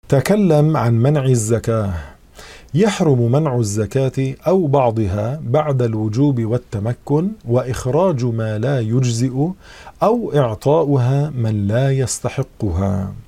تكلم عن منع الزكاة. يحرم منع الزكاة أو بعضها بعد الوجوب والتمكن، وإخراج ما لا يجزئ، أو إعطاؤها من لا يستحقها.